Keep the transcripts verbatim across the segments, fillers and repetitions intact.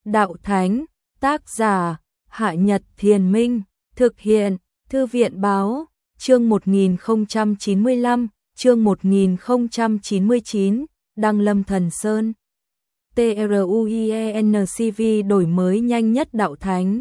Đạo Thánh, tác giả, Hạ Nhật Thiền Minh, thực hiện, Thư viện Báo, chương một nghìn không trăm chín mươi lăm, chương một nghìn không trăm chín mươi chín, Đăng Lâm Thần Sơn. TRUIENCV đổi mới nhanh nhất đạo thánh.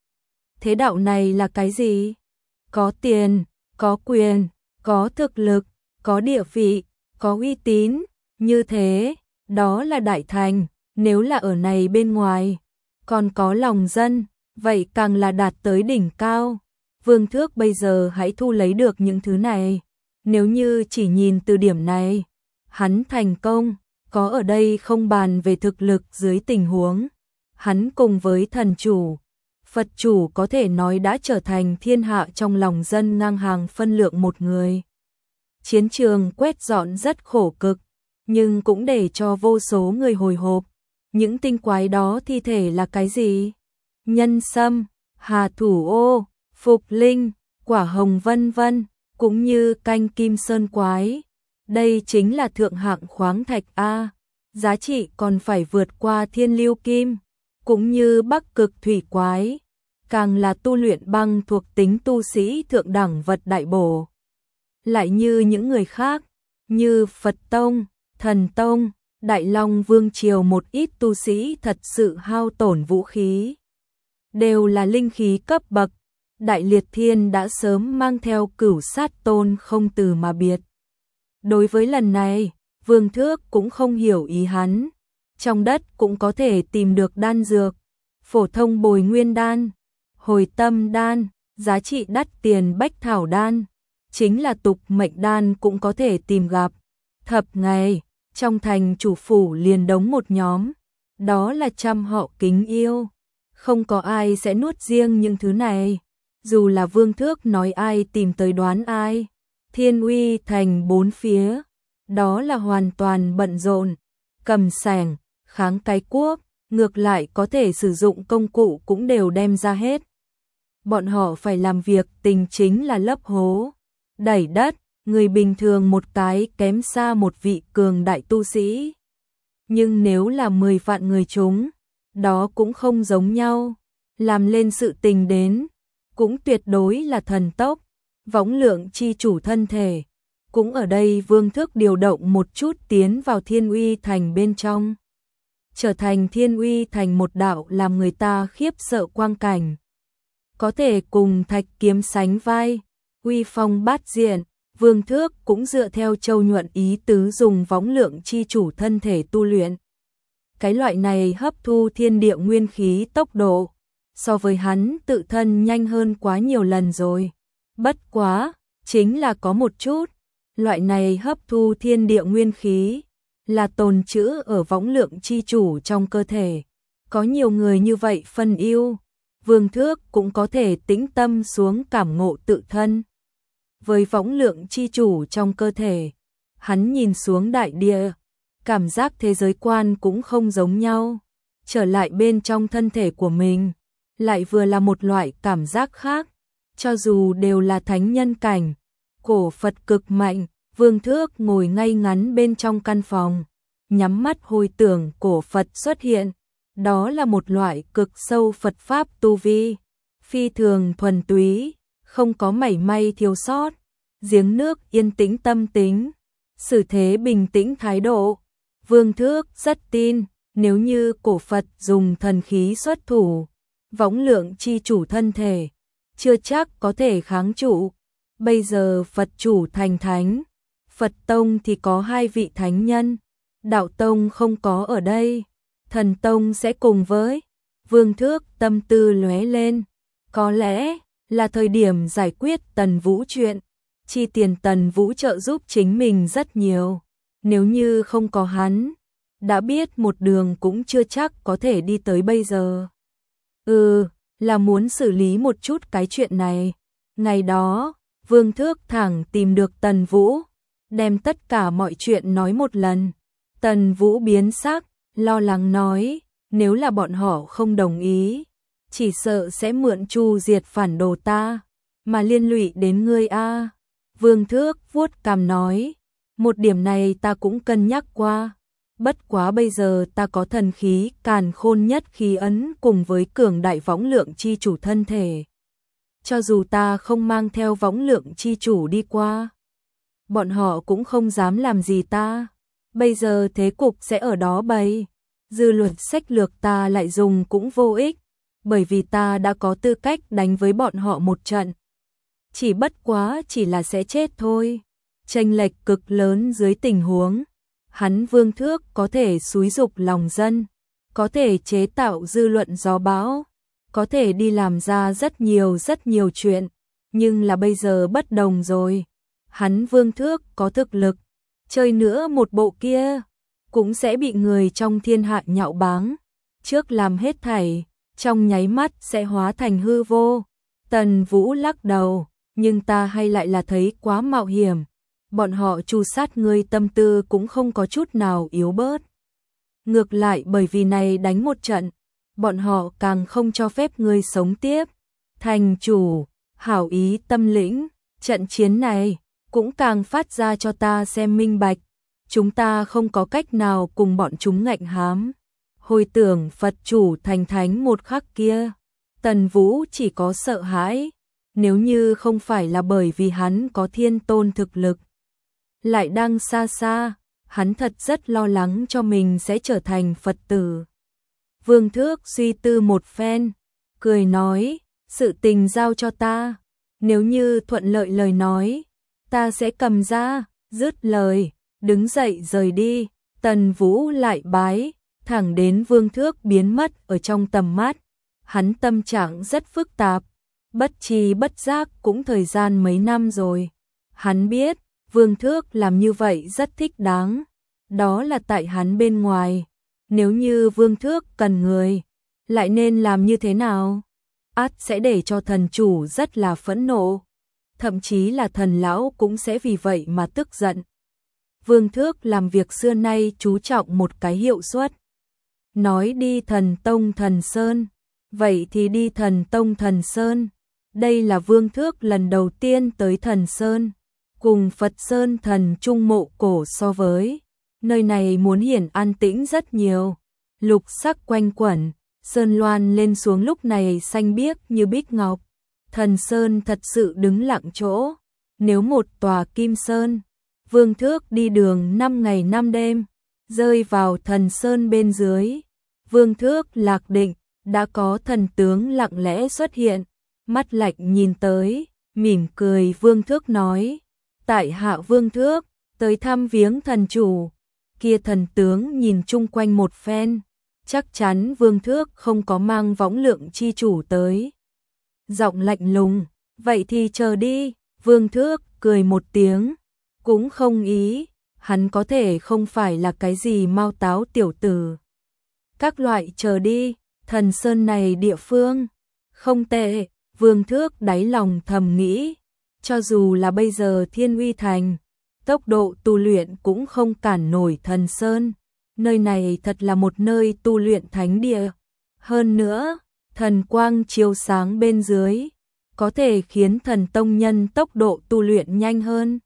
Thế đạo này là cái gì? Có tiền, có quyền, có thực lực, có địa vị, có uy tín, như thế, đó là đại thành. Nếu là ở này bên ngoài, còn có lòng dân, vậy càng là đạt tới đỉnh cao. Vương Thước bây giờ hãy thu lấy được những thứ này. Nếu như chỉ nhìn từ điểm này, hắn thành công, có ở đây không bàn về thực lực dưới tình huống. Hắn cùng với thần chủ, Phật chủ có thể nói đã trở thành thiên hạ trong lòng dân ngang hàng phân lượng một người. Chiến trường quét dọn rất khổ cực, nhưng cũng để cho vô số người hồi hộp. Những tinh quái đó thi thể là cái gì? Nhân sâm, hà thủ ô, phục linh, quả hồng vân vân, cũng như canh kim sơn quái. Đây chính là thượng hạng khoáng thạch A, giá trị còn phải vượt qua thiên lưu kim, cũng như bắc cực thủy quái, càng là tu luyện băng thuộc tính tu sĩ thượng đẳng vật đại bổ. Lại như những người khác, như Phật Tông, Thần Tông, Đại Long Vương Triều một ít tu sĩ thật sự hao tổn vũ khí. Đều là linh khí cấp bậc, Đại Liệt Thiên đã sớm mang theo cửu sát tôn không từ mà biệt. Đối với lần này, Vương Thước cũng không hiểu ý hắn. Trong đất cũng có thể tìm được đan dược, phổ thông bồi nguyên đan, hồi tâm đan, giá trị đắt tiền bách thảo đan, chính là tục mệnh đan cũng có thể tìm gặp. Thập ngày, trong thành chủ phủ liền đống một nhóm, đó là trăm họ kính yêu. Không có ai sẽ nuốt riêng những thứ này, dù là Vương Thước nói ai tìm tới đoán ai. Thiên Uy thành bốn phía, đó là hoàn toàn bận rộn, cầm sẻng, kháng cái cuốc, ngược lại có thể sử dụng công cụ cũng đều đem ra hết. Bọn họ phải làm việc tình chính là lấp hố, đẩy đất, người bình thường một cái kém xa một vị cường đại tu sĩ. Nhưng nếu là mười vạn người chúng, đó cũng không giống nhau, làm lên sự tình đến, cũng tuyệt đối là thần tốc. Võng Lượng chi chủ thân thể, cũng ở đây Vương Thước điều động một chút tiến vào Thiên Uy thành bên trong. Trở thành Thiên Uy thành một đạo làm người ta khiếp sợ quang cảnh. Có thể cùng thạch kiếm sánh vai, uy phong bát diện, Vương Thước cũng dựa theo Châu Nhuận ý tứ dùng Võng Lượng chi chủ thân thể tu luyện. Cái loại này hấp thu thiên địa nguyên khí tốc độ, so với hắn tự thân nhanh hơn quá nhiều lần rồi. Bất quá, chính là có một chút, loại này hấp thu thiên địa nguyên khí, là tồn trữ ở Võng Lượng chi chủ trong cơ thể. Có nhiều người như vậy phân ưu, Vương Thước cũng có thể tĩnh tâm xuống cảm ngộ tự thân. Với Võng Lượng chi chủ trong cơ thể, hắn nhìn xuống đại địa, cảm giác thế giới quan cũng không giống nhau. Trở lại bên trong thân thể của mình, lại vừa là một loại cảm giác khác. Cho dù đều là thánh nhân cảnh, cổ Phật cực mạnh, Vương Thước ngồi ngay ngắn bên trong căn phòng, nhắm mắt hồi tưởng cổ Phật xuất hiện. Đó là một loại cực sâu Phật Pháp tu vi, phi thường thuần túy, không có mảy may thiếu sót, giếng nước yên tĩnh tâm tính, xử thế bình tĩnh thái độ. Vương Thước rất tin, nếu như cổ Phật dùng thần khí xuất thủ, Võng Lượng chi chủ thân thể, chưa chắc có thể kháng trụ. Bây giờ Phật chủ thành thánh, Phật Tông thì có hai vị thánh nhân, Đạo Tông không có ở đây, Thần Tông sẽ cùng với. Vương Thước tâm tư lóe lên, có lẽ là thời điểm giải quyết Tần Vũ chuyện, chi tiền Tần Vũ trợ giúp chính mình rất nhiều. Nếu như không có hắn, đã biết một đường cũng chưa chắc có thể đi tới bây giờ. Ừ, là muốn xử lý một chút cái chuyện này. Ngày đó, Vương Thước thẳng tìm được Tần Vũ, đem tất cả mọi chuyện nói một lần. Tần Vũ biến sắc, lo lắng nói, nếu là bọn họ không đồng ý, chỉ sợ sẽ mượn Chu diệt phản đồ ta, mà liên lụy đến ngươi a. Vương Thước vuốt cằm nói, một điểm này ta cũng cân nhắc qua, Bất quá bây giờ ta có thần khí càn khôn nhất khí ấn cùng với cường đại võng lượng chi chủ thân thể. Cho dù ta không mang theo võng lượng chi chủ đi qua, bọn họ cũng không dám làm gì ta. Bây giờ thế cục sẽ ở đó bày. Dư luận sách lược ta lại dùng cũng vô ích, bởi vì ta đã có tư cách đánh với bọn họ một trận. Chỉ bất quá chỉ là sẽ chết thôi. Chênh lệch cực lớn dưới tình huống, hắn Vương Thước có thể xúi dục lòng dân, có thể chế tạo dư luận gió bão, có thể đi làm ra rất nhiều rất nhiều chuyện, nhưng là bây giờ bất đồng rồi. Hắn Vương Thước có thực lực, chơi nữa một bộ kia, cũng sẽ bị người trong thiên hạ nhạo báng. Trước làm hết thảy, trong nháy mắt sẽ hóa thành hư vô. Tần Vũ lắc đầu, nhưng ta hay lại là thấy quá mạo hiểm. Bọn họ tru sát ngươi tâm tư cũng không có chút nào yếu bớt. Ngược lại bởi vì này đánh một trận, bọn họ càng không cho phép ngươi sống tiếp. Thành chủ, hảo ý tâm lĩnh, trận chiến này cũng càng phát ra cho ta xem minh bạch. Chúng ta không có cách nào cùng bọn chúng ngạnh hám. Hồi tưởng Phật chủ thành thánh một khắc kia, Tần Vũ chỉ có sợ hãi. Nếu như không phải là bởi vì hắn có thiên tôn thực lực, lại đang xa xa, hắn thật rất lo lắng cho mình sẽ trở thành Phật tử. Vương Thước suy tư một phen, cười nói, sự tình giao cho ta, nếu như thuận lợi lời nói, ta sẽ cầm ra. Dứt lời, đứng dậy rời đi. Tần Vũ lại bái, thẳng đến Vương Thước biến mất ở trong tầm mắt. Hắn tâm trạng rất phức tạp, bất tri bất giác cũng thời gian mấy năm rồi. Hắn biết, Vương Thước làm như vậy rất thích đáng, đó là tại hắn bên ngoài. Nếu như Vương Thước cần người, lại nên làm như thế nào? Át sẽ để cho thần chủ rất là phẫn nộ, thậm chí là thần lão cũng sẽ vì vậy mà tức giận. Vương Thước làm việc xưa nay chú trọng một cái hiệu suất. Nói đi Thần Tông Thần Sơn, vậy thì đi Thần Tông Thần Sơn. Đây là Vương Thước lần đầu tiên tới Thần Sơn, cùng Phật Sơn thần trung mộ cổ so với. Nơi này muốn hiển an tĩnh rất nhiều, lục sắc quanh quẩn, sơn loan lên xuống lúc này xanh biếc như bích ngọc. Thần Sơn thật sự đứng lặng chỗ, nếu một tòa kim sơn. Vương Thước đi đường năm ngày năm đêm, rơi vào Thần Sơn bên dưới. Vương Thước lạc định, đã có thần tướng lặng lẽ xuất hiện, mắt lạnh nhìn tới, mỉm cười. Vương Thước nói, tại hạ Vương Thước, tới thăm viếng thần chủ. Kia thần tướng nhìn chung quanh một phen, chắc chắn Vương Thước không có mang võng lượng chi chủ tới. Giọng lạnh lùng, vậy thì chờ đi. Vương Thước cười một tiếng, cũng không ý, hắn có thể không phải là cái gì mau táo tiểu tử. Các loại chờ đi, Thần Sơn này địa phương không tệ. Vương Thước đáy lòng thầm nghĩ, cho dù là bây giờ Thiên Uy Thành, tốc độ tu luyện cũng không cản nổi Thần Sơn. Nơi này thật là một nơi tu luyện thánh địa. Hơn nữa, thần quang chiếu sáng bên dưới, có thể khiến thần tông nhân tốc độ tu luyện nhanh hơn.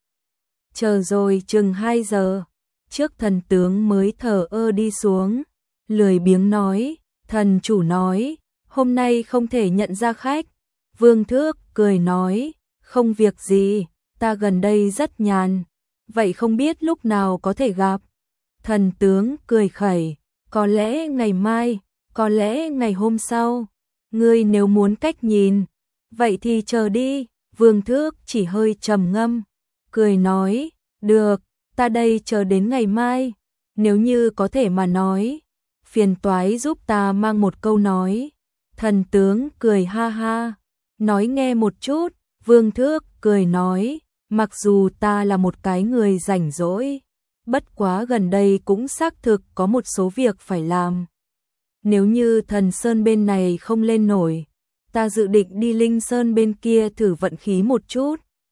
Chờ rồi chừng hai giờ, trước thần tướng mới thở ơ đi xuống, lười biếng nói, thần chủ nói, hôm nay không thể nhận ra khách. Vương Thước cười nói, không việc gì, ta gần đây rất nhàn, vậy không biết lúc nào có thể gặp. Thần tướng cười khẩy, có lẽ ngày mai, có lẽ ngày hôm sau, ngươi nếu muốn cách nhìn, vậy thì chờ đi. Vương Thước chỉ hơi trầm ngâm, cười nói, được, ta đây chờ đến ngày mai, nếu như có thể mà nói, phiền toái giúp ta mang một câu nói. Thần tướng cười ha ha, nói nghe một chút. Vương Thước cười nói, mặc dù ta là một cái người rảnh rỗi, bất quá gần đây cũng xác thực có một số việc phải làm. Nếu như Thần Sơn bên này không lên nổi, ta dự định đi Linh Sơn bên kia thử vận khí một chút.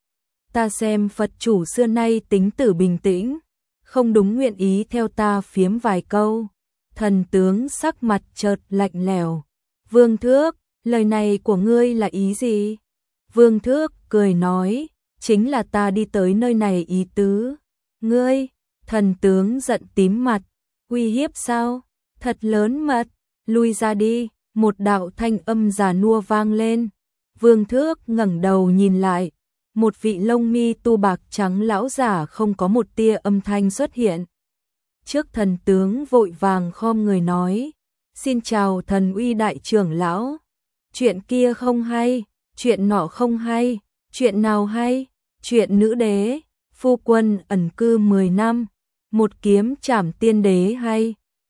Ta xem Phật chủ xưa nay tính tử bình tĩnh, không đúng nguyện ý theo ta phiếm vài câu. Thần tướng sắc mặt chợt lạnh lẽo. Vương Thước, lời này của ngươi là ý gì? Vương Thước cười nói, chính là ta đi tới nơi này ý tứ. Ngươi, thần tướng giận tím mặt, Uy hiếp sao? Thật lớn mật, lui ra đi, một đạo thanh âm già nua vang lên. Vương Thước ngẩng đầu nhìn lại, một vị lông mi tu bạc trắng lão giả không có một tia âm thanh xuất hiện. Trước thần tướng vội vàng khom người nói, xin chào thần uy đại trưởng lão. Chuyện kia không hay, chuyện nọ không hay, chuyện nào hay? Chuyện nữ đế, phu quân ẩn cư mười năm, một kiếm trảm tiên đế hay.